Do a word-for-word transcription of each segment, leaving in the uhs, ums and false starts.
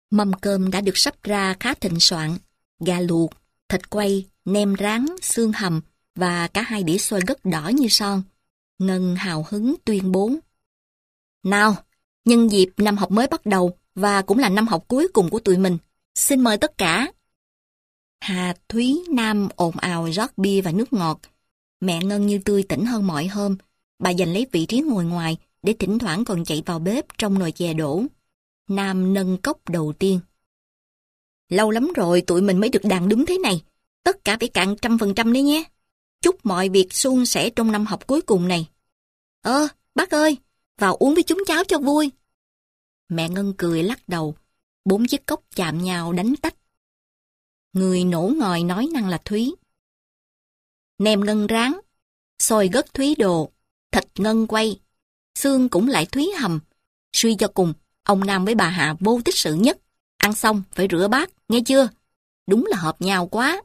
Mâm cơm đã được sắp ra khá thịnh soạn. Gà luộc, thịt quay, nem rán, xương hầm và cả hai đĩa xôi gấc đỏ như son. Ngân hào hứng tuyên bố. Nào, nhân dịp năm học mới bắt đầu và cũng là năm học cuối cùng của tụi mình, xin mời tất cả. Hà, Thúy, Nam ồn ào rót bia và nước ngọt. Mẹ Ngân như tươi tỉnh hơn mọi hôm. Bà giành lấy vị trí ngồi ngoài để thỉnh thoảng còn chạy vào bếp trong nồi chè đổ. Nam nâng cốc đầu tiên. Lâu lắm rồi tụi mình mới được đàn đúng thế này. Tất cả phải cạn trăm phần trăm đấy nhé. Chúc mọi việc suôn sẻ trong năm học cuối cùng này. Ơ, bác ơi, vào uống với chúng cháu cho vui. Mẹ Ngân cười lắc đầu. Bốn chiếc cốc chạm nhau đánh tách. Người nổ ngòi nói năng là Thúy. Nem Ngân rán, xôi gấc Thúy đồ, thịt Ngân quay, xương cũng lại Thúy hầm. Suy cho cùng, ông Nam với bà Hạ vô tích sự nhất. Ăn xong phải rửa bát, nghe chưa? Đúng là hợp nhau quá.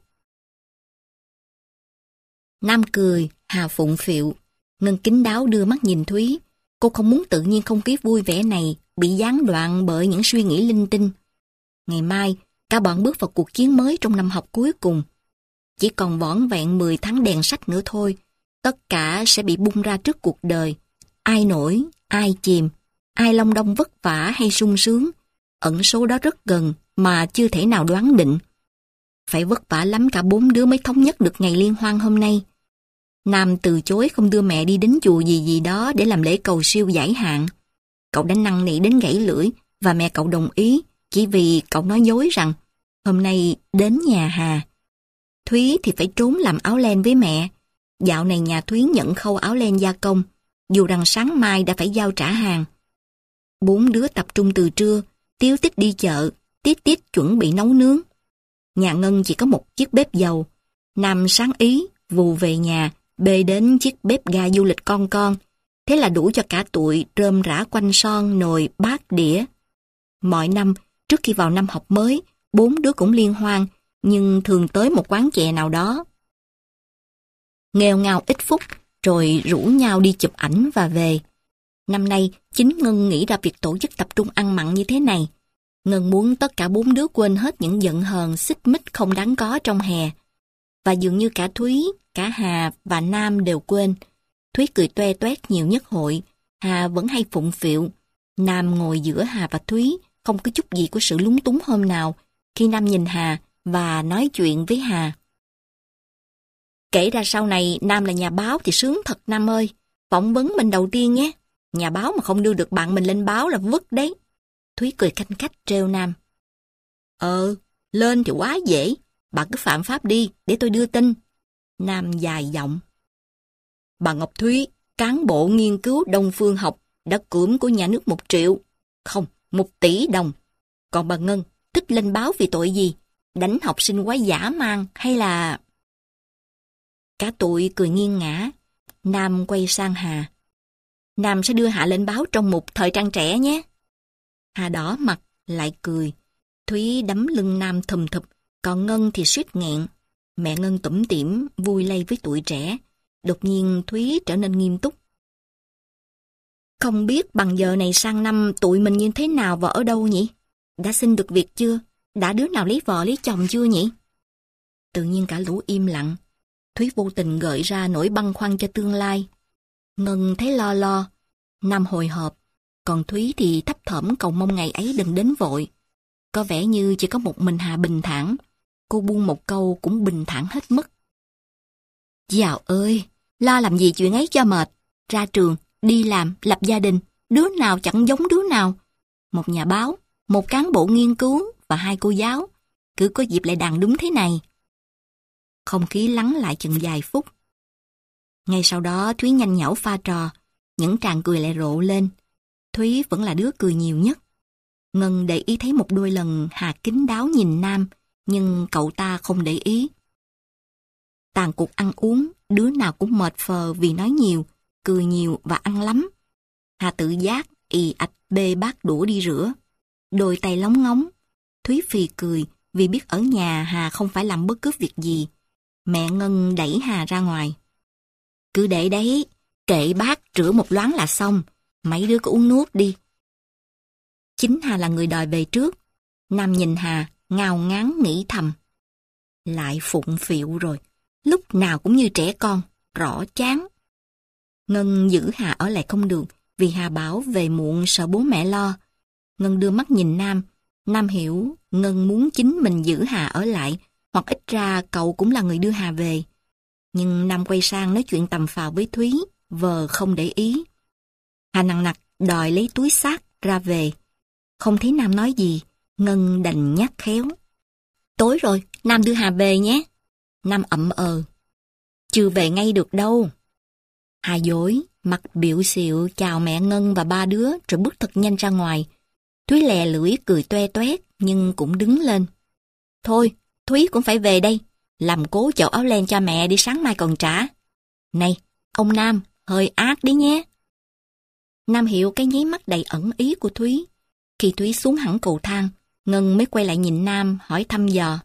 Nam cười, Hà phụng phịu. Ngân kín đáo đưa mắt nhìn Thúy. Cô không muốn tự nhiên không khí vui vẻ này bị gián đoạn bởi những suy nghĩ linh tinh. Ngày mai, cả bọn bước vào cuộc chiến mới trong năm học cuối cùng. Chỉ còn vỏn vẹn mười tháng đèn sách nữa thôi. Tất cả sẽ bị bung ra trước cuộc đời. Ai nổi, ai chìm, ai long đong vất vả hay sung sướng. Ẩn số đó rất gần mà chưa thể nào đoán định. Phải vất vả lắm cả bốn đứa mới thống nhất được ngày liên hoan hôm nay. Nam từ chối không đưa mẹ đi đến chùa gì gì đó để làm lễ cầu siêu giải hạn. Cậu đã năn nỉ đến gãy lưỡi và mẹ cậu đồng ý chỉ vì cậu nói dối rằng hôm nay đến nhà Hà. Thúy thì phải trốn làm áo len với mẹ. Dạo này nhà Thúy nhận khâu áo len gia công, dù rằng sáng mai đã phải giao trả hàng. Bốn đứa tập trung từ trưa, Tiếu Tích đi chợ, Tít Tít chuẩn bị nấu nướng. Nhà Ngân chỉ có một chiếc bếp dầu. Nam sáng ý, vù về nhà, bê đến chiếc bếp ga du lịch con con. Thế là đủ cho cả tụi rơm rã quanh son, nồi, bát, đĩa. Mọi năm, trước khi vào năm học mới, bốn đứa cũng liên hoan, nhưng thường tới một quán chè nào đó. Nghèo ngao ít phút, rồi rủ nhau đi chụp ảnh và về. Năm nay, chính Ngân nghĩ ra việc tổ chức tập trung ăn mặn như thế này. Ngân muốn tất cả bốn đứa quên hết những giận hờn, xích mích không đáng có trong hè. Và dường như cả Thúy, cả Hà và Nam đều quên. Thúy cười toe toét nhiều nhất hội, Hà vẫn hay phụng phịu. Nam ngồi giữa Hà và Thúy, không có chút gì của sự lúng túng hôm nào, khi Nam nhìn Hà và nói chuyện với Hà. Kể ra sau này Nam là nhà báo thì sướng thật Nam ơi. Phỏng vấn mình đầu tiên nhé. Nhà báo mà không đưa được bạn mình lên báo là vứt đấy. Thúy cười khanh khách trêu Nam. Ờ, lên thì quá dễ. Bà cứ phạm pháp đi, để tôi đưa tin. Nam dài giọng. Bà Ngọc Thúy, cán bộ nghiên cứu Đông Phương học, đã cưỡng của nhà nước một triệu. Không, một tỷ đồng. Còn bà Ngân, thích lên báo vì tội gì? Đánh học sinh quá dã man hay là... Cả tụi cười nghiêng ngã. Nam quay sang Hà. Nam sẽ đưa Hạ lên báo trong mục Thời trang trẻ nhé. Hà đỏ mặt, lại cười. Thúy đấm lưng Nam thùm thụp, còn Ngân thì suýt nghẹn. Mẹ Ngân tủm tỉm, vui lây với tụi trẻ. Đột nhiên Thúy trở nên nghiêm túc. Không biết bằng giờ này sang năm tụi mình như thế nào và ở đâu nhỉ? Đã xin được việc chưa? Đã đứa nào lấy vợ lấy chồng chưa nhỉ? Tự nhiên cả lũ im lặng. Thúy vô tình gợi ra nỗi băn khoăn cho tương lai. Ngân thấy lo lo. Nam hồi hộp. Còn Thúy thì thấp thỏm cầu mong ngày ấy đừng đến vội. Có vẻ như chỉ có một mình Hà bình thản. Cô buông một câu cũng bình thản hết mức. Dạo ơi, lo làm gì chuyện ấy cho mệt. Ra trường, đi làm, lập gia đình, đứa nào chẳng giống đứa nào. Một nhà báo, một cán bộ nghiên cứu và hai cô giáo. Cứ có dịp lại đàn đúng thế này. Không khí lắng lại chừng vài phút. Ngay sau đó Thúy nhanh nhảu pha trò. Những tràng cười lại rộ lên. Thúy vẫn là đứa cười nhiều nhất. Ngân để ý thấy một đôi lần Hà kín đáo nhìn Nam, nhưng cậu ta không để ý. Tàn cuộc ăn uống, đứa nào cũng mệt phờ vì nói nhiều, cười nhiều và ăn lắm. Hà tự giác, ì ạch bê bát đũa đi rửa. Đôi tay lóng ngóng. Thúy phì cười vì biết ở nhà Hà không phải làm bất cứ việc gì. Mẹ Ngân đẩy Hà ra ngoài. Cứ để đấy, kệ bát rửa một loáng là xong. Mấy đứa cứ uống nước đi. Chính Hà là người đòi về trước. Nam nhìn Hà, ngao ngán nghĩ thầm. Lại phụng phịu rồi, lúc nào cũng như trẻ con, rõ chán. Ngân giữ Hà ở lại không được, vì Hà bảo về muộn sợ bố mẹ lo. Ngân đưa mắt nhìn Nam, Nam hiểu Ngân muốn chính mình giữ Hà ở lại, hoặc ít ra cậu cũng là người đưa Hà về. Nhưng Nam quay sang nói chuyện tầm phào với Thúy, vờ không để ý. Hà nằng nặc đòi lấy túi xách ra về. Không thấy Nam nói gì, Ngân đành nhắc khéo. Tối rồi, Nam đưa Hà về nhé. Nam ậm ờ. Chưa về ngay được đâu. Hà dối, mặt biểu xịu chào mẹ Ngân và ba đứa rồi bước thật nhanh ra ngoài. Thúy lè lưỡi cười toe toét nhưng cũng đứng lên. Thôi, Thúy cũng phải về đây. Làm cố chậu áo len cho mẹ đi sáng mai còn trả. Này, ông Nam, hơi ác đấy nhé. Nam hiểu cái nháy mắt đầy ẩn ý của Thúy. Khi Thúy xuống hẳn cầu thang, Ngân mới quay lại nhìn Nam hỏi thăm dò.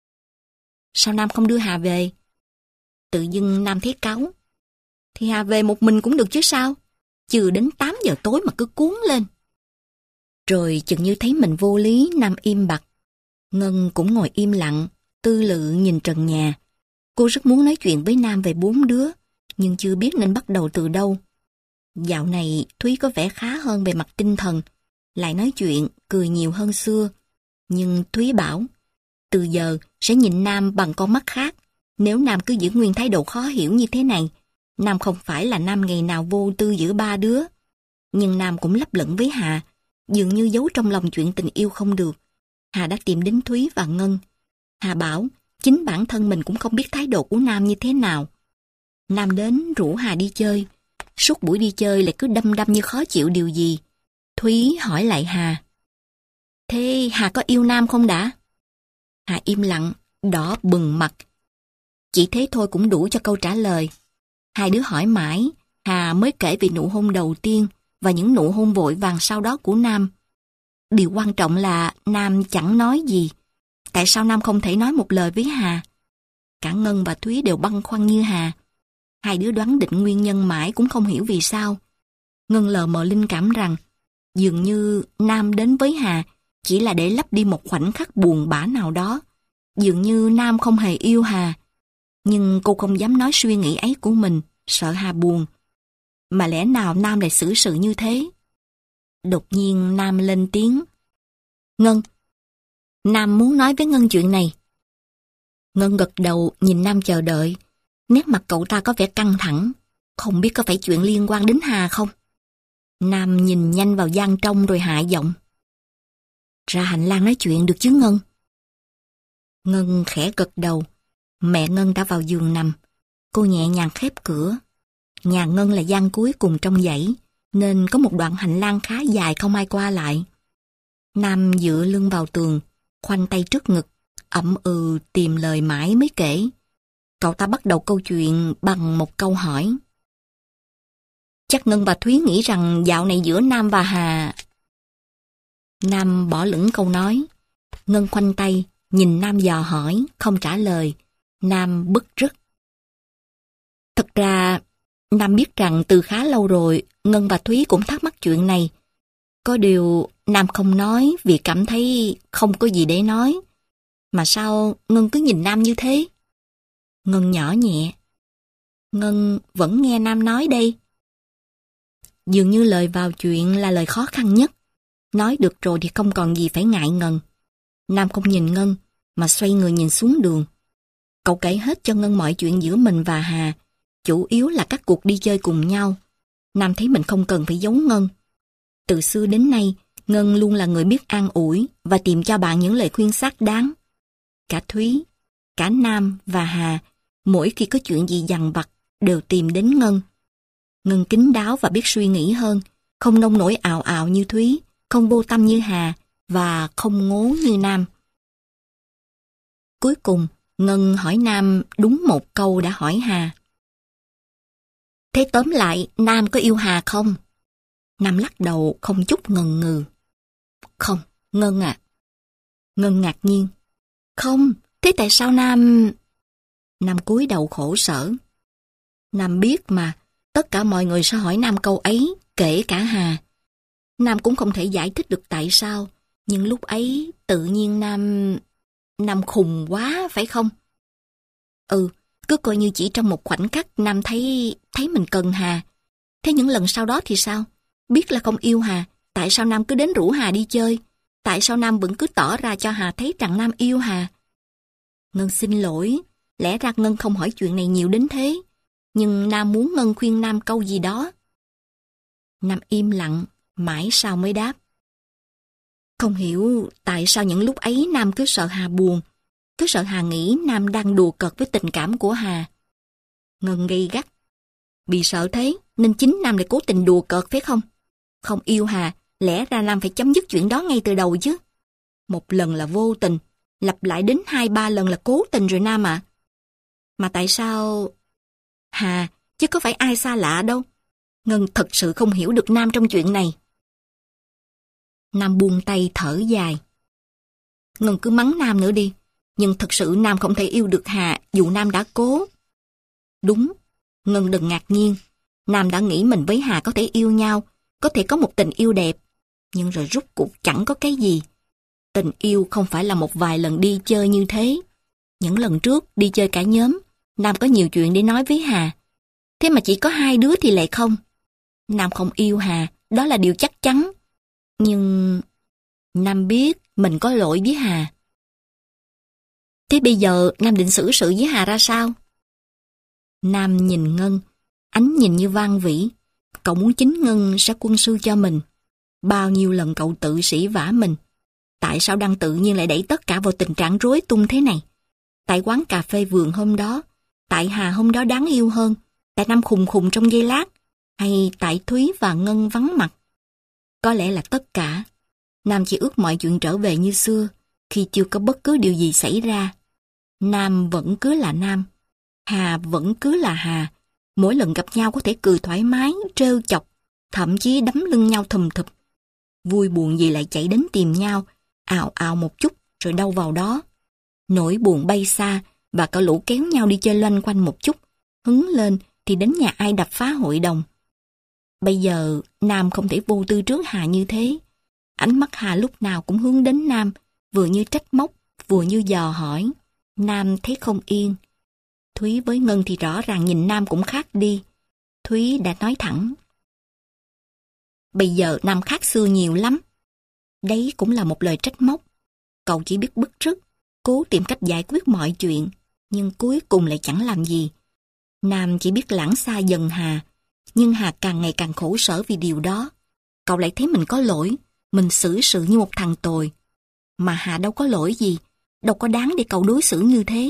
Sao Nam không đưa Hà về? Tự dưng Nam thấy cáu. Thì Hà về một mình cũng được chứ sao? Chưa đến tám giờ tối mà cứ cuống lên. Rồi chừng như thấy mình vô lý, Nam im bặt. Ngân cũng ngồi im lặng, tư lự nhìn trần nhà. Cô rất muốn nói chuyện với Nam về bốn đứa, nhưng chưa biết nên bắt đầu từ đâu. Dạo này Thúy có vẻ khá hơn về mặt tinh thần, lại nói chuyện, cười nhiều hơn xưa. Nhưng Thúy bảo, từ giờ sẽ nhìn Nam bằng con mắt khác. Nếu Nam cứ giữ nguyên thái độ khó hiểu như thế này, Nam không phải là Nam ngày nào vô tư giữa ba đứa. Nhưng Nam cũng lấp lửng với Hà, dường như giấu trong lòng chuyện tình yêu không được. Hà đã tìm đến Thúy và Ngân. Hà bảo, chính bản thân mình cũng không biết thái độ của Nam như thế nào. Nam đến rủ Hà đi chơi. Suốt buổi đi chơi lại cứ đăm đăm như khó chịu điều gì. Thúy hỏi lại Hà. Thế Hà có yêu Nam không đã? Hà im lặng, đỏ bừng mặt. Chỉ thế thôi cũng đủ cho câu trả lời. Hai đứa hỏi mãi, Hà mới kể về nụ hôn đầu tiên và những nụ hôn vội vàng sau đó của Nam. Điều quan trọng là Nam chẳng nói gì. Tại sao Nam không thể nói một lời với Hà? Cả Ngân và Thúy đều băn khoăn như Hà. Hai đứa đoán định nguyên nhân mãi cũng không hiểu vì sao. Ngân lờ mờ linh cảm rằng dường như Nam đến với Hà chỉ là để lấp đi một khoảnh khắc buồn bã nào đó. Dường như Nam không hề yêu Hà. Nhưng cô không dám nói suy nghĩ ấy của mình, sợ Hà buồn. Mà lẽ nào Nam lại xử sự như thế? Đột nhiên Nam lên tiếng. Ngân, Nam muốn nói với Ngân chuyện này. Ngân gật đầu nhìn Nam chờ đợi. Nét mặt cậu ta có vẻ căng thẳng. Không biết có phải chuyện liên quan đến Hà không? Nam nhìn nhanh vào gian trong rồi hạ giọng. Ra hành lang nói chuyện được chứ Ngân? Ngân khẽ gật đầu. Mẹ Ngân đã vào giường nằm. Cô nhẹ nhàng khép cửa. Nhà Ngân là gian cuối cùng trong dãy, nên có một đoạn hành lang khá dài không ai qua lại. Nam dựa lưng vào tường, khoanh tay trước ngực, ậm ừ tìm lời mãi mới kể. Cậu ta bắt đầu câu chuyện bằng một câu hỏi. Chắc Ngân và Thúy nghĩ rằng dạo này giữa Nam và Hà... Nam bỏ lửng câu nói. Ngân khoanh tay, nhìn Nam dò hỏi, không trả lời. Nam bứt rứt. Thật ra, Nam biết rằng từ khá lâu rồi, Ngân và Thúy cũng thắc mắc chuyện này. Có điều, Nam không nói vì cảm thấy không có gì để nói. Mà sao Ngân cứ nhìn Nam như thế? Ngân nhỏ nhẹ. Ngân vẫn nghe Nam nói đây. Dường như lời vào chuyện là lời khó khăn nhất. Nói được rồi thì không còn gì phải ngại ngần. Nam không nhìn Ngân, mà xoay người nhìn xuống đường. Cậu kể hết cho Ngân mọi chuyện giữa mình và Hà, chủ yếu là các cuộc đi chơi cùng nhau. Nam thấy mình không cần phải giấu Ngân. Từ xưa đến nay, Ngân luôn là người biết an ủi và tìm cho bạn những lời khuyên xác đáng. Cả Thúy, cả Nam và Hà, mỗi khi có chuyện gì dằn vặt, đều tìm đến Ngân. Ngân kín đáo và biết suy nghĩ hơn, không nông nổi ào ào như Thúy, không vô tâm như Hà và không ngố như Nam. Cuối cùng, Ngân hỏi Nam đúng một câu đã hỏi Hà. Thế tóm lại, Nam có yêu Hà không? Nam lắc đầu không chút ngần ngừ. Không, Ngân à. Ngân ngạc nhiên. Không, thế tại sao Nam... Nam cúi đầu khổ sở. Nam biết mà, tất cả mọi người sẽ hỏi Nam câu ấy, kể cả Hà. Nam cũng không thể giải thích được tại sao, Nhưng lúc ấy tự nhiên Nam... Nam khùng quá phải không? Ừ, cứ coi như chỉ trong một khoảnh khắc Nam thấy thấy mình cần Hà. Thế những lần sau đó thì sao? Biết là không yêu Hà, tại sao Nam cứ đến rủ Hà đi chơi? Tại sao Nam vẫn cứ tỏ ra cho Hà thấy rằng Nam yêu Hà? Ngân xin lỗi, lẽ ra Ngân không hỏi chuyện này nhiều đến thế. Nhưng Nam muốn Ngân khuyên Nam câu gì đó. Nam im lặng, mãi sau mới đáp. Không hiểu tại sao những lúc ấy Nam cứ sợ Hà buồn, cứ sợ Hà nghĩ Nam đang đùa cợt với tình cảm của Hà. Ngân gay gắt. Vì sợ thế nên chính Nam lại cố tình đùa cợt phải không? Không yêu Hà, lẽ ra Nam phải chấm dứt chuyện đó ngay từ đầu chứ. Một lần là vô tình, lặp lại đến hai ba lần là cố tình rồi Nam ạ. À. Mà tại sao... Hà, chứ có phải ai xa lạ đâu. Ngân thật sự không hiểu được Nam trong chuyện này. Nam buông tay thở dài. Ngân cứ mắng Nam nữa đi. Nhưng thật sự Nam không thể yêu được Hà dù Nam đã cố. Đúng, Ngân đừng ngạc nhiên. Nam đã nghĩ mình với Hà có thể yêu nhau, có thể có một tình yêu đẹp. Nhưng rồi rốt cuộc chẳng có cái gì. Tình yêu không phải là một vài lần đi chơi như thế. Những lần trước đi chơi cả nhóm, Nam có nhiều chuyện để nói với Hà. Thế mà chỉ có hai đứa thì lại không. Nam không yêu Hà, đó là điều chắc chắn. Nhưng... Nam biết mình có lỗi với Hà. Thế bây giờ Nam định xử sự với Hà ra sao? Nam nhìn Ngân, ánh nhìn như van vỉ. Cậu muốn chính Ngân sẽ quân sư cho mình. Bao nhiêu lần cậu tự sỉ vả mình. Tại sao đang tự nhiên lại đẩy tất cả vào tình trạng rối tung thế này? Tại quán cà phê vườn hôm đó, tại Hà hôm đó đáng yêu hơn, tại Nam khùng khùng trong giây lát, hay tại Thúy và Ngân vắng mặt? Có lẽ là tất cả. Nam chỉ ước mọi chuyện trở về như xưa, khi chưa có bất cứ điều gì xảy ra. Nam vẫn cứ là Nam, Hà vẫn cứ là Hà. Mỗi lần gặp nhau có thể cười thoải mái, trêu chọc, thậm chí đấm lưng nhau thùm thụp. Vui buồn gì lại chạy đến tìm nhau, ào ào một chút rồi đâu vào đó. Nỗi buồn bay xa và cả lũ kéo nhau đi chơi loanh quanh một chút, hứng lên thì đến nhà ai đập phá hội đồng. Bây giờ Nam không thể vô tư trước Hà như thế. Ánh mắt Hà lúc nào cũng hướng đến Nam, vừa như trách móc, vừa như dò hỏi. Nam thấy không yên. Thúy với Ngân thì rõ ràng nhìn Nam cũng khác đi. Thúy đã nói thẳng. Bây giờ Nam khác xưa nhiều lắm. Đấy cũng là một lời trách móc. Cậu chỉ biết bứt rứt, cố tìm cách giải quyết mọi chuyện, nhưng cuối cùng lại chẳng làm gì. Nam chỉ biết lãng xa dần Hà, nhưng Hà càng ngày càng khổ sở vì điều đó. Cậu lại thấy mình có lỗi, mình xử sự như một thằng tồi. Mà Hà đâu có lỗi gì, đâu có đáng để cậu đối xử như thế.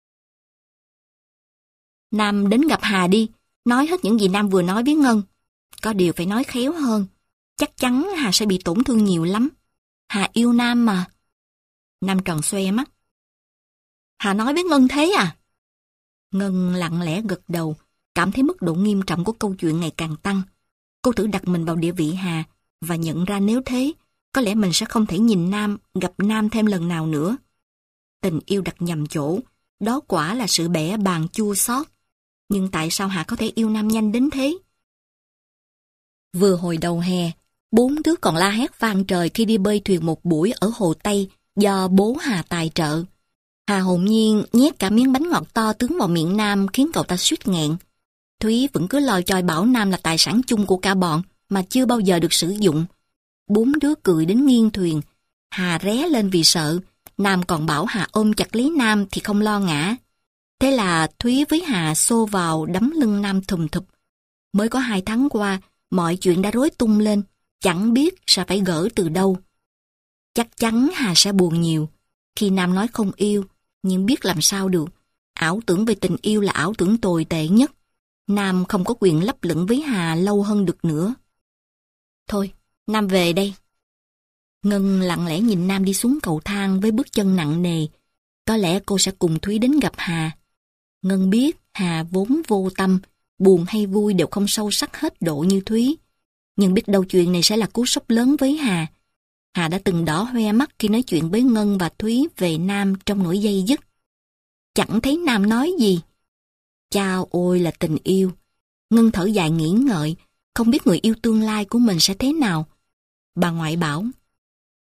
Nam đến gặp Hà đi, nói hết những gì Nam vừa nói với Ngân. Có điều phải nói khéo hơn, chắc chắn Hà sẽ bị tổn thương nhiều lắm. Hà yêu Nam mà. Nam tròn xoe mắt. Hà nói với Ngân thế à? Ngân lặng lẽ gật đầu, cảm thấy mức độ nghiêm trọng của câu chuyện ngày càng tăng. Cô thử đặt mình vào địa vị Hà và nhận ra nếu thế, có lẽ mình sẽ không thể nhìn Nam, gặp Nam thêm lần nào nữa. Tình yêu đặt nhầm chỗ, đó quả là sự bẽ bàng chua xót. Nhưng tại sao Hà có thể yêu Nam nhanh đến thế? Vừa hồi đầu hè, bốn đứa còn la hét vang trời khi đi bơi thuyền một buổi ở Hồ Tây do bố Hà tài trợ. Hà hồn nhiên nhét cả miếng bánh ngọt to tướng vào miệng Nam khiến cậu ta suýt nghẹn. Thúy vẫn cứ lòi choi bảo Nam là tài sản chung của cả bọn mà chưa bao giờ được sử dụng. Bốn đứa cười đến nghiêng thuyền. Hà ré lên vì sợ. Nam còn bảo Hà ôm chặt lấy Nam thì không lo ngã. Thế là Thúy với Hà xô vào đấm lưng Nam thùm thụp. Mới có hai tháng qua, mọi chuyện đã rối tung lên, chẳng biết sẽ phải gỡ từ đâu. Chắc chắn Hà sẽ buồn nhiều khi Nam nói không yêu, nhưng biết làm sao được. Ảo tưởng về tình yêu là ảo tưởng tồi tệ nhất. Nam không có quyền lấp lửng với Hà lâu hơn được nữa. Thôi, Nam về đây. Ngân lặng lẽ nhìn Nam đi xuống cầu thang với bước chân nặng nề. Có lẽ cô sẽ cùng Thúy đến gặp Hà. Ngân biết Hà vốn vô tâm, buồn hay vui đều không sâu sắc hết độ như Thúy. Nhưng biết đâu chuyện này sẽ là cú sốc lớn với Hà. Hà đã từng đỏ hoe mắt khi nói chuyện với Ngân và Thúy về Nam trong nỗi dây dứt. Chẳng thấy Nam nói gì. Chao ôi là tình yêu. Ngân thở dài nghĩ ngợi, không biết người yêu tương lai của mình sẽ thế nào. Bà ngoại bảo,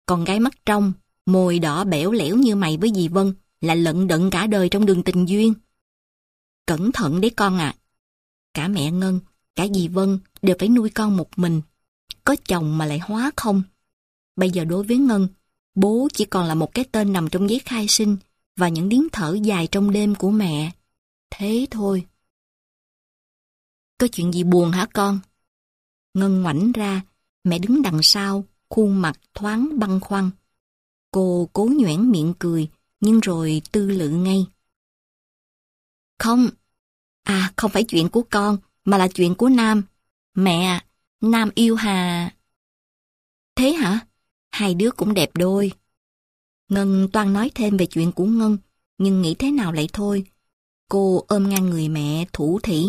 Con gái mắt trong, môi đỏ bẽo lẽo như mày với dì Vân là lận đận cả đời trong đường tình duyên. Cẩn thận đấy con ạ. À. Cả mẹ Ngân, cả dì Vân đều phải nuôi con một mình. Có chồng mà lại hóa không. Bây giờ đối với Ngân, bố chỉ còn là một cái tên nằm trong giấy khai sinh và những tiếng thở dài trong đêm của mẹ. Thế thôi. Có chuyện gì buồn hả con? Ngân ngoảnh ra, mẹ đứng đằng sau, khuôn mặt thoáng băn khoăn. Cô cố nhoẻn miệng cười, nhưng rồi tư lự ngay. Không, à không phải chuyện của con, mà là chuyện của Nam. Mẹ, Nam yêu Hà. Thế hả? Hai đứa cũng đẹp đôi. Ngân toan nói thêm về chuyện của Ngân, nhưng nghĩ thế nào lại thôi. Cô ôm ngang người mẹ thủ thỉ.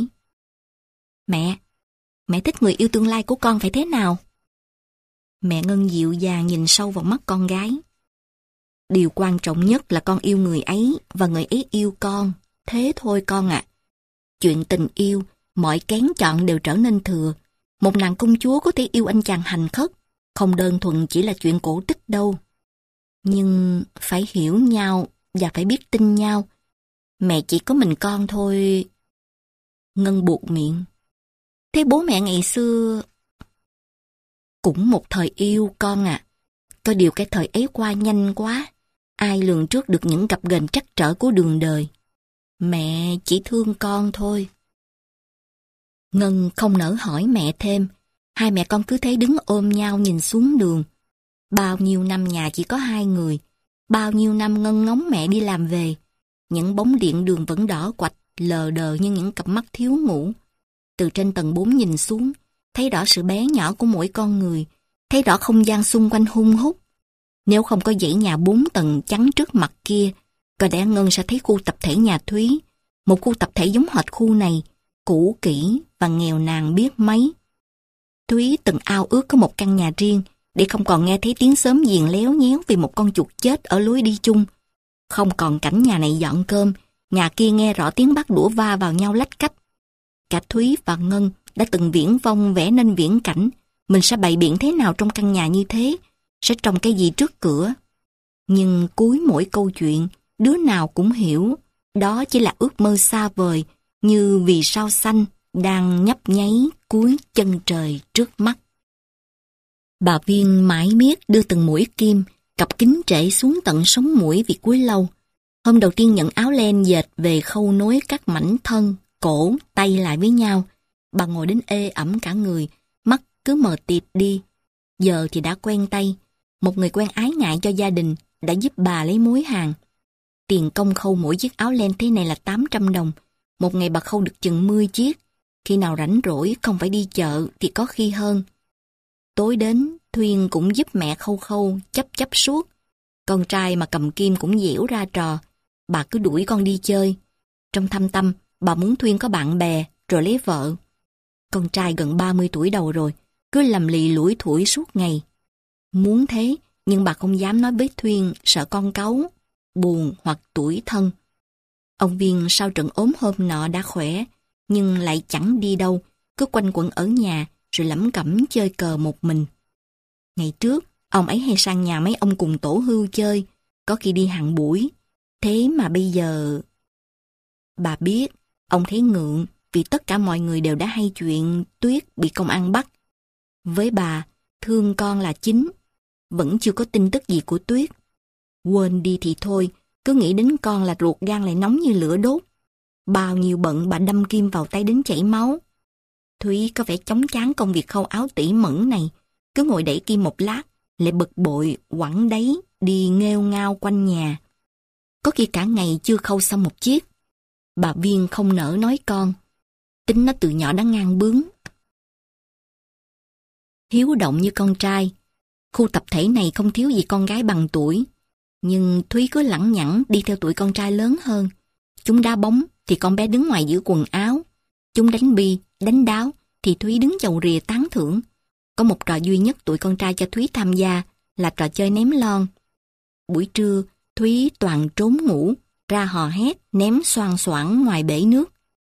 Mẹ, mẹ thích người yêu tương lai của con phải thế nào? Mẹ Ngân dịu dàng nhìn sâu vào mắt con gái. Điều quan trọng nhất là con yêu người ấy và người ấy yêu con. Thế thôi con ạ. À. Chuyện tình yêu, mọi kén chọn đều trở nên thừa. Một nàng công chúa có thể yêu anh chàng hành khất, không đơn thuần chỉ là chuyện cổ tích đâu. Nhưng phải hiểu nhau và phải biết tin nhau. Mẹ chỉ có mình con thôi. Ngân buột miệng. Thế bố mẹ ngày xưa... Cũng một thời yêu con ạ. À. Có điều cái thời ấy qua nhanh quá. Ai lường trước được những gập ghềnh trắc trở của đường đời. Mẹ chỉ thương con thôi. Ngân không nỡ hỏi mẹ thêm. Hai mẹ con cứ thế đứng ôm nhau nhìn xuống đường. Bao nhiêu năm nhà chỉ có hai người. Bao nhiêu năm Ngân ngóng mẹ đi làm về. Những bóng điện đường vẫn đỏ quạch, lờ đờ như những cặp mắt thiếu ngủ. Từ trên tầng bốn nhìn xuống, thấy rõ sự bé nhỏ của mỗi con người, thấy rõ không gian xung quanh hun hút. Nếu không có dãy nhà bốn tầng chắn trước mặt kia, có lẽ Ngân sẽ thấy khu tập thể nhà Thúy, một khu tập thể giống hệt khu này, cũ kỹ và nghèo nàn biết mấy. Thúy từng ao ước có một căn nhà riêng, để không còn nghe thấy tiếng xóm giềng léo nhéo vì một con chuột chết ở lối đi chung. Không còn cảnh nhà này dọn cơm, nhà kia nghe rõ tiếng bát đũa va vào nhau lách cách. Cả Thúy và Ngân đã từng viễn vông vẽ nên viễn cảnh, mình sẽ bày biện thế nào trong căn nhà như thế, sẽ trồng cái gì trước cửa. Nhưng cuối mỗi câu chuyện, đứa nào cũng hiểu, đó chỉ là ước mơ xa vời, như vì sao xanh đang nhấp nháy cuối chân trời trước mắt. Bà Viên mãi miết đưa từng mũi kim, cặp kính trễ xuống tận sống mũi vì cuối lâu. Hôm đầu tiên nhận áo len dệt về khâu nối các mảnh thân, cổ, tay lại với nhau. Bà ngồi đến ê ẩm cả người, mắt cứ mờ tịt đi. Giờ thì đã quen tay. Một người quen ái ngại cho gia đình đã giúp bà lấy mối hàng. Tiền công khâu mỗi chiếc áo len thế này là tám trăm đồng. Một ngày bà khâu được chừng mười chiếc. Khi nào rảnh rỗi không phải đi chợ thì có khi hơn. Tối đến, Thuyên cũng giúp mẹ khâu khâu, chấp chấp suốt. Con trai mà cầm kim cũng dẻo ra trò. Bà cứ đuổi con đi chơi. Trong thâm tâm, bà muốn Thuyên có bạn bè, rồi lấy vợ. Con trai gần ba mươi tuổi đầu rồi, cứ lầm lì lủi thủi suốt ngày. Muốn thế, nhưng bà không dám nói với Thuyên, sợ con cáu, buồn hoặc tủi thân. Ông Viên sau trận ốm hôm nọ đã khỏe, nhưng lại chẳng đi đâu, cứ quanh quẩn ở nhà, rồi lẩm cẩm chơi cờ một mình. Ngày trước, ông ấy hay sang nhà mấy ông cùng tổ hưu chơi, có khi đi hàng buổi. Thế mà bây giờ... Bà biết, ông thấy ngượng vì tất cả mọi người đều đã hay chuyện Tuyết bị công an bắt. Với bà, thương con là chính. Vẫn chưa có tin tức gì của Tuyết. Quên đi thì thôi, cứ nghĩ đến con là ruột gan lại nóng như lửa đốt. Bao nhiêu bận bà đâm kim vào tay đến chảy máu. Thúy có vẻ chóng chán công việc khâu áo tỉ mẩn này. Cứ ngồi đẩy kim một lát, lại bực bội, quẳng đấy, đi nghêu ngao quanh nhà. Có khi cả ngày chưa khâu xong một chiếc. Bà Viên không nỡ nói con. Tính nó từ nhỏ đã ngang bướng. Hiếu động như con trai. Khu tập thể này không thiếu gì con gái bằng tuổi. Nhưng Thúy cứ lẳng nhẳng đi theo tuổi con trai lớn hơn. Chúng đá bóng thì con bé đứng ngoài giữ quần áo. Chúng đánh bi, đánh đáo thì Thúy đứng chầu rìa tán thưởng. Có một trò duy nhất tụi con trai cho Thúy tham gia là trò chơi ném lon. Buổi trưa, Thúy toàn trốn ngủ, ra hò hét, ném xoan xoảng ngoài bể nước.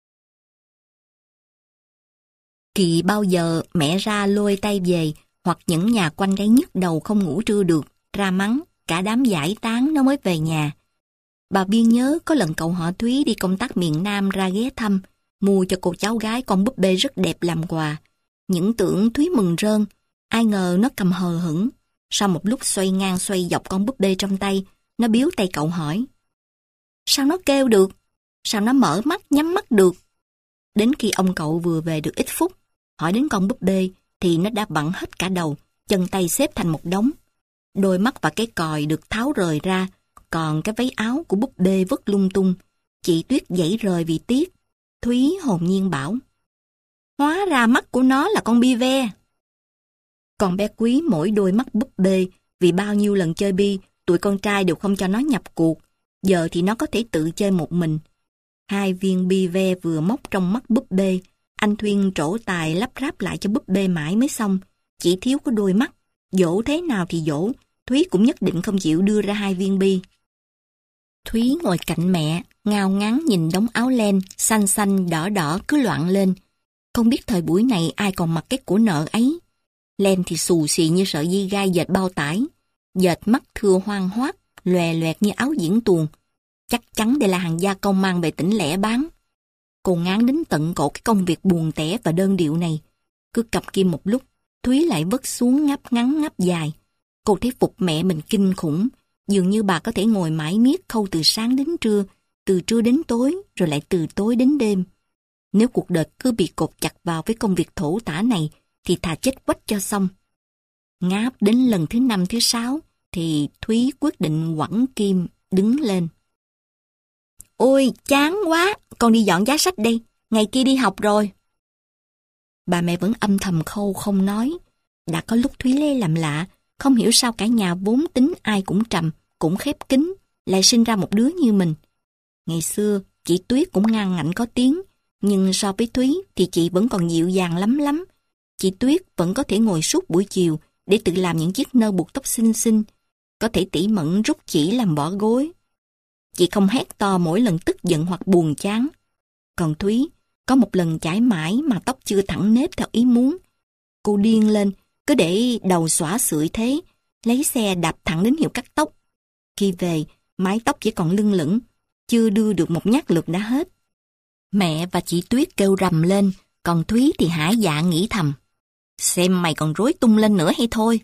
Kỳ bao giờ mẹ ra lôi tay về, hoặc những nhà quanh gáy nhức đầu không ngủ trưa được, ra mắng, cả đám giải tán nó mới về nhà. Bà Biên nhớ có lần cậu họ Thúy đi công tác miền Nam ra ghé thăm, mua cho cô cháu gái con búp bê rất đẹp làm quà. Những tưởng Thúy mừng rơn, ai ngờ nó cầm hờ hững. Sau một lúc xoay ngang xoay dọc con búp bê trong tay, nó biếu tay cậu hỏi: sao nó kêu được? Sao nó mở mắt nhắm mắt được? Đến khi ông cậu vừa về được ít phút, hỏi đến con búp bê thì nó đã bặn hết cả đầu, chân tay xếp thành một đống. Đôi mắt và cái còi được tháo rời ra, còn cái váy áo của búp bê vứt lung tung. Chị Tuyết giãy rời vì tiếc. Thúy hồn nhiên bảo: hóa ra mắt của nó là con bi ve. Còn bé Quý mỗi đôi mắt búp bê, vì bao nhiêu lần chơi bi, tụi con trai đều không cho nó nhập cuộc. Giờ thì nó có thể tự chơi một mình. Hai viên bi ve vừa móc trong mắt búp bê, anh Thuyên trổ tài lắp ráp lại cho búp bê mãi mới xong. Chỉ thiếu có đôi mắt, dỗ thế nào thì dỗ, Thúy cũng nhất định không chịu đưa ra hai viên bi. Thúy ngồi cạnh mẹ, ngao ngán nhìn đống áo len, xanh xanh đỏ đỏ cứ loạn lên. Không biết thời buổi này ai còn mặc cái của nợ ấy. Len thì xù xì như sợi dây gai dệt bao tải, dệt mắt thưa hoang hoác, lòe loẹt như áo diễn tuồng. Chắc chắn đây là hàng gia công mang về tỉnh lẻ bán. Cô ngán đến tận cổ cái công việc buồn tẻ và đơn điệu này. Cứ cặp kim một lúc, Thúy lại vất xuống ngáp ngắn ngáp dài. Cô thấy phục mẹ mình kinh khủng. Dường như bà có thể ngồi mãi miết khâu từ sáng đến trưa, từ trưa đến tối, rồi lại từ tối đến đêm. Nếu cuộc đời cứ bị cột chặt vào với công việc thổ tả này, thì thà chết quách cho xong. Ngáp đến lần thứ năm thứ sáu, thì Thúy quyết định quẳng kim, đứng lên. Ôi, chán quá, con đi dọn giá sách đây, ngày kia đi học rồi. Bà mẹ vẫn âm thầm khâu không nói. Đã có lúc Thúy Lê làm lạ, không hiểu sao cả nhà vốn tính ai cũng trầm, cũng khép kín, lại sinh ra một đứa như mình. Ngày xưa, chị Tuyết cũng ngang ngạnh có tiếng, nhưng so với Thúy thì chị vẫn còn dịu dàng lắm lắm. Chị Tuyết vẫn có thể ngồi suốt buổi chiều để tự làm những chiếc nơ buộc tóc xinh xinh, có thể tỉ mẩn rút chỉ làm bỏ gối. Chị không hét to mỗi lần tức giận hoặc buồn chán. Còn Thúy, có một lần chải mãi mà tóc chưa thẳng nếp theo ý muốn. Cô điên lên, cứ để đầu xõa sưởi thế, lấy xe đạp thẳng đến hiệu cắt tóc. Khi về, mái tóc chỉ còn lưng lửng, chưa đưa được một nhát lượt đã hết. Mẹ và chị Tuyết kêu rầm lên, còn Thúy thì hả dạ nghĩ thầm: xem mày còn rối tung lên nữa hay thôi.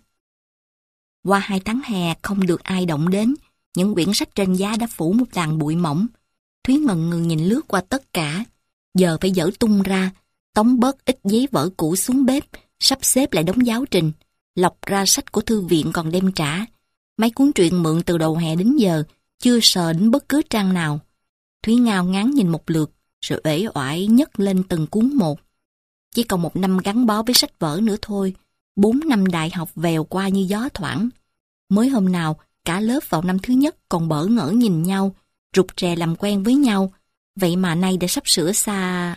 Qua hai tháng hè không được ai động đến, những quyển sách trên giá đã phủ một làn bụi mỏng. Thúy ngần ngừ nhìn lướt qua tất cả. Giờ phải dỡ tung ra, tống bớt ít giấy vở cũ xuống bếp, sắp xếp lại đống giáo trình, lọc ra sách của thư viện còn đem trả. Mấy cuốn truyện mượn từ đầu hè đến giờ, chưa sờ đến bất cứ trang nào. Thúy ngao ngán nhìn một lượt, rồi uể oải nhấc lên từng cuốn một. Chỉ còn một năm gắn bó với sách vở nữa thôi, bốn năm đại học vèo qua như gió thoảng. Mới hôm nào, cả lớp vào năm thứ nhất còn bỡ ngỡ nhìn nhau, rụt rè làm quen với nhau, vậy mà nay đã sắp sửa xa.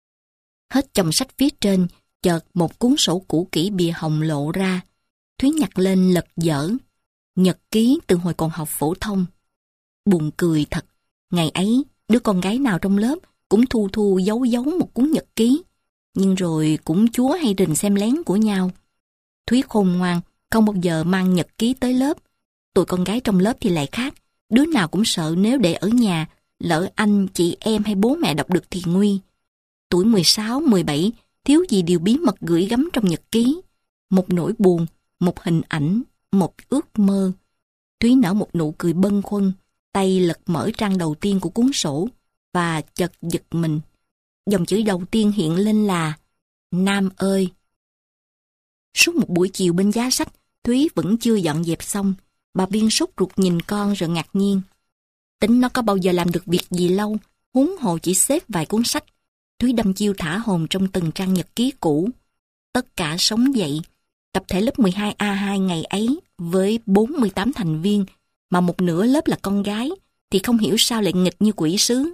Hết chồng sách phía trên, chợt một cuốn sổ cũ kỹ bìa hồng lộ ra. Thúy nhặt lên lật dở. Nhật ký từ hồi còn học phổ thông. Buồn cười thật, ngày ấy đứa con gái nào trong lớp cũng thu thu giấu giấu một cuốn nhật ký, nhưng rồi cũng chúa hay rình xem lén của nhau. Thúy khôn ngoan, không bao giờ mang nhật ký tới lớp. Tụi con gái trong lớp thì lại khác, đứa nào cũng sợ nếu để ở nhà, lỡ anh, chị em hay bố mẹ đọc được thì nguy. Tuổi mười sáu, mười bảy, thiếu gì điều bí mật gửi gắm trong nhật ký. Một nỗi buồn, một hình ảnh, một ước mơ. Thúy nở một nụ cười bâng khuâng, tay lật mở trang đầu tiên của cuốn sổ, và chợt giật mình. Dòng chữ đầu tiên hiện lên là Nam ơi. Suốt một buổi chiều bên giá sách, Thúy vẫn chưa dọn dẹp xong. Bà Viên sốt ruột nhìn con rồi ngạc nhiên. Tính nó có bao giờ làm được việc gì lâu, huống hồ chỉ xếp vài cuốn sách. Thúy đâm chiêu thả hồn trong từng trang nhật ký cũ. Tất cả sống dậy. Tập thể lớp mười hai A hai ngày ấy với bốn mươi tám thành viên, mà một nửa lớp là con gái, thì không hiểu sao lại nghịch như quỷ sứ.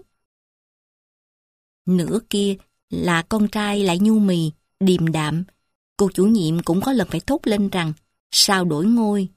Nửa kia là con trai lại nhu mì, điềm đạm. Cô chủ nhiệm cũng có lần phải thốt lên rằng sao đổi ngôi.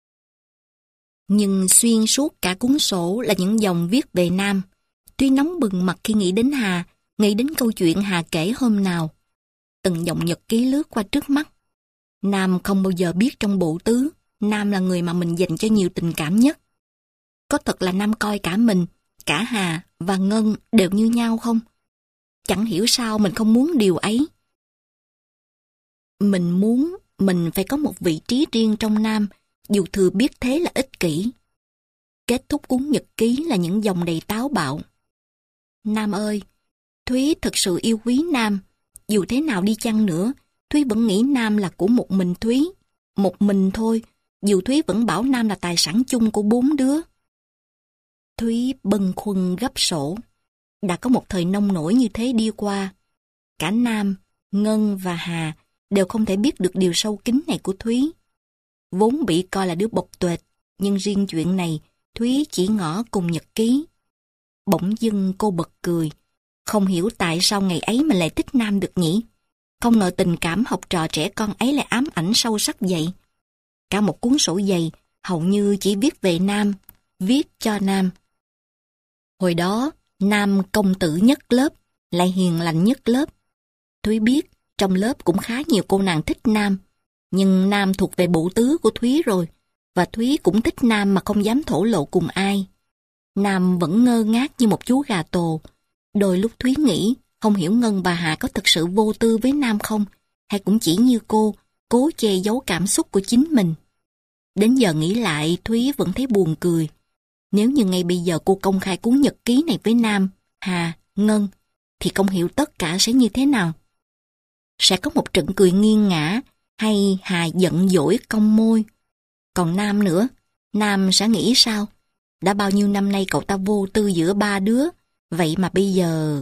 Nhưng xuyên suốt cả cuốn sổ là những dòng viết về Nam. Tuy nóng bừng mặt khi nghĩ đến Hà, nghĩ đến câu chuyện Hà kể hôm nào. Từng dòng nhật ký lướt qua trước mắt. Nam không bao giờ biết trong bộ tứ, Nam là người mà mình dành cho nhiều tình cảm nhất. Có thật là Nam coi cả mình, cả Hà và Ngân đều như nhau không? Chẳng hiểu sao mình không muốn điều ấy. Mình muốn mình phải có một vị trí riêng trong Nam, dù thừa biết thế là ích kỷ. Kết thúc cuốn nhật ký là những dòng đầy táo bạo. Nam ơi, Thúy thật sự yêu quý Nam. Dù thế nào đi chăng nữa, Thúy vẫn nghĩ Nam là của một mình Thúy. Một mình thôi, dù Thúy vẫn bảo Nam là tài sản chung của bốn đứa. Thúy bâng khuâng gấp sổ. Đã có một thời nông nổi như thế đi qua. Cả Nam, Ngân và Hà đều không thể biết được điều sâu kín này của Thúy. Vốn bị coi là đứa bộc tuệt, nhưng riêng chuyện này Thúy chỉ ngỏ cùng nhật ký. Bỗng dưng cô bật cười. Không hiểu tại sao ngày ấy mình lại thích Nam được nhỉ? Không ngờ tình cảm học trò trẻ con ấy lại ám ảnh sâu sắc vậy. Cả một cuốn sổ dày, hầu như chỉ viết về Nam, viết cho Nam. Hồi đó, Nam công tử nhất lớp, lại hiền lành nhất lớp. Thúy biết, trong lớp cũng khá nhiều cô nàng thích Nam, nhưng Nam thuộc về bộ tứ của Thúy rồi, và Thúy cũng thích Nam mà không dám thổ lộ cùng ai. Nam vẫn ngơ ngác như một chú gà tổ. Đôi lúc Thúy nghĩ, không hiểu Ngân và Hà có thực sự vô tư với Nam không, hay cũng chỉ như cô, cố che giấu cảm xúc của chính mình. Đến giờ nghĩ lại, Thúy vẫn thấy buồn cười. Nếu như ngay bây giờ cô công khai cuốn nhật ký này với Nam, Hà, Ngân, thì không hiểu tất cả sẽ như thế nào. Sẽ có một trận cười nghiêng ngã, hay Hà giận dỗi cong môi. Còn Nam nữa, Nam sẽ nghĩ sao? Đã bao nhiêu năm nay cậu ta vô tư giữa ba đứa, vậy mà bây giờ...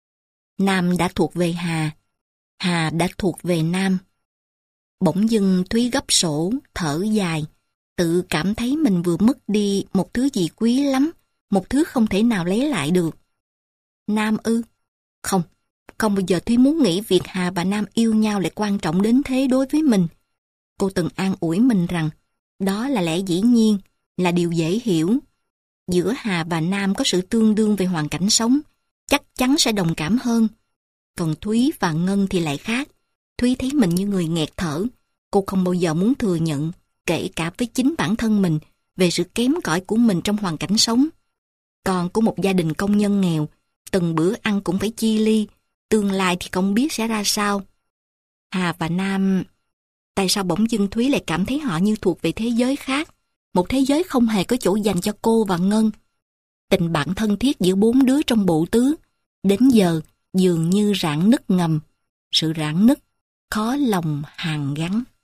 Nam đã thuộc về Hà, Hà đã thuộc về Nam. Bỗng dưng Thúy gấp sổ, thở dài, tự cảm thấy mình vừa mất đi một thứ gì quý lắm, một thứ không thể nào lấy lại được. Nam ư? Không, không bao giờ Thúy muốn nghĩ việc Hà và Nam yêu nhau lại quan trọng đến thế đối với mình. Cô từng an ủi mình rằng, đó là lẽ dĩ nhiên, là điều dễ hiểu. Giữa Hà và Nam có sự tương đương về hoàn cảnh sống, chắc chắn sẽ đồng cảm hơn. Còn Thúy và Ngân thì lại khác. Thúy thấy mình như người nghẹt thở. Cô không bao giờ muốn thừa nhận, kể cả với chính bản thân mình, về sự kém cỏi của mình trong hoàn cảnh sống. Con của một gia đình công nhân nghèo, từng bữa ăn cũng phải chia ly, tương lai thì không biết sẽ ra sao. Hà và Nam... Tại sao bỗng dưng Thúy lại cảm thấy họ như thuộc về thế giới khác, một thế giới không hề có chỗ dành cho cô và Ngân. Tình bạn thân thiết giữa bốn đứa trong bộ tứ, đến giờ dường như rạn nứt ngầm. Sự rạn nứt, khó lòng hàn gắn.